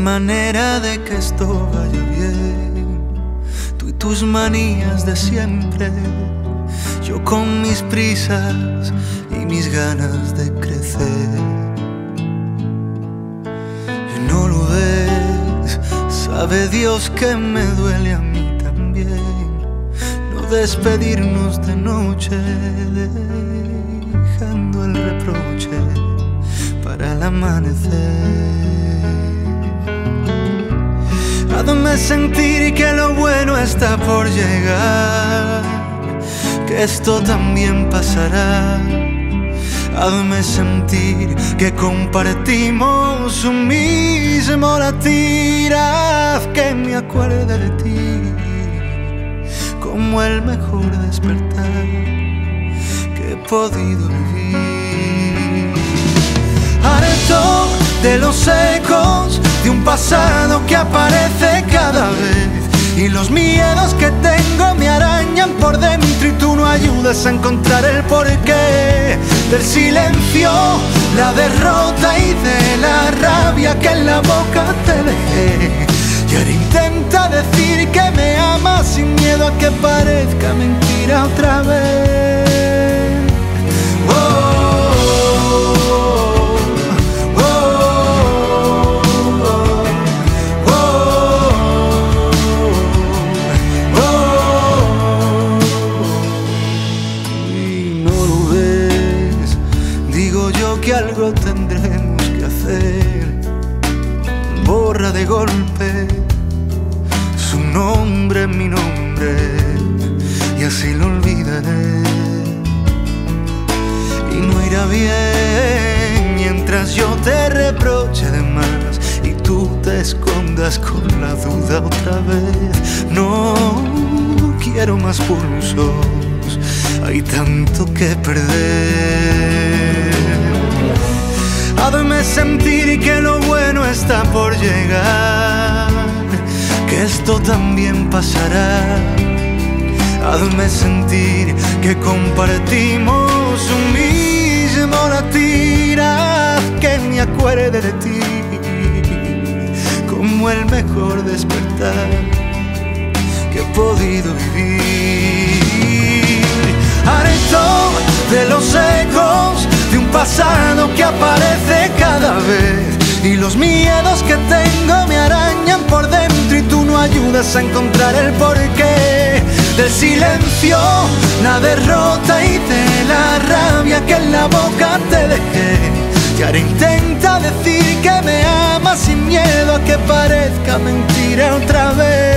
manera de que esto vaya bien. Tú y tus manías de siempre, yo con mis prisas y mis ganas de crecer. Y no lo ves, sabe Dios que me duele a mí también no despedirnos de noche, dejando el reproche para el amanecer. Hazme sentir que lo bueno está por llegar, que esto también pasará. Hazme sentir que compartimos un mismo latir. Haz que me acuerde de ti como el mejor despertar que he podido vivir. Harto de los ecos de un pasado que aparece cada vez, y los miedos que tengo me arañan por dentro y tú no ayudas a encontrar el porqué del silencio, la derrota y de la rabia que en la boca te dejé. Y ahora intenta decir que me amas sin miedo a que parezca mentira otra vez. Que algo tendremos que hacer. Borra de golpe su nombre, mi nombre, y así lo olvidaré. Y no irá bien mientras yo te reproche de más y tú te escondas con la duda otra vez. No quiero más pulsos, hay tanto que perder. Hazme sentir que lo bueno está por llegar, que esto también pasará. Hazme sentir que compartimos un mismo latir. Haz que me acuerde de ti como el mejor despertar que he podido vivir. Harto de los ecos de un pasado que aparece cada vez, y los miedos que tengo me arañan por dentro y tú no ayudas a encontrar el porqué del silencio, la derrota y de la rabia que en la boca te dejé. Y ahora intenta decir que me amas sin miedo a que parezca mentira otra vez.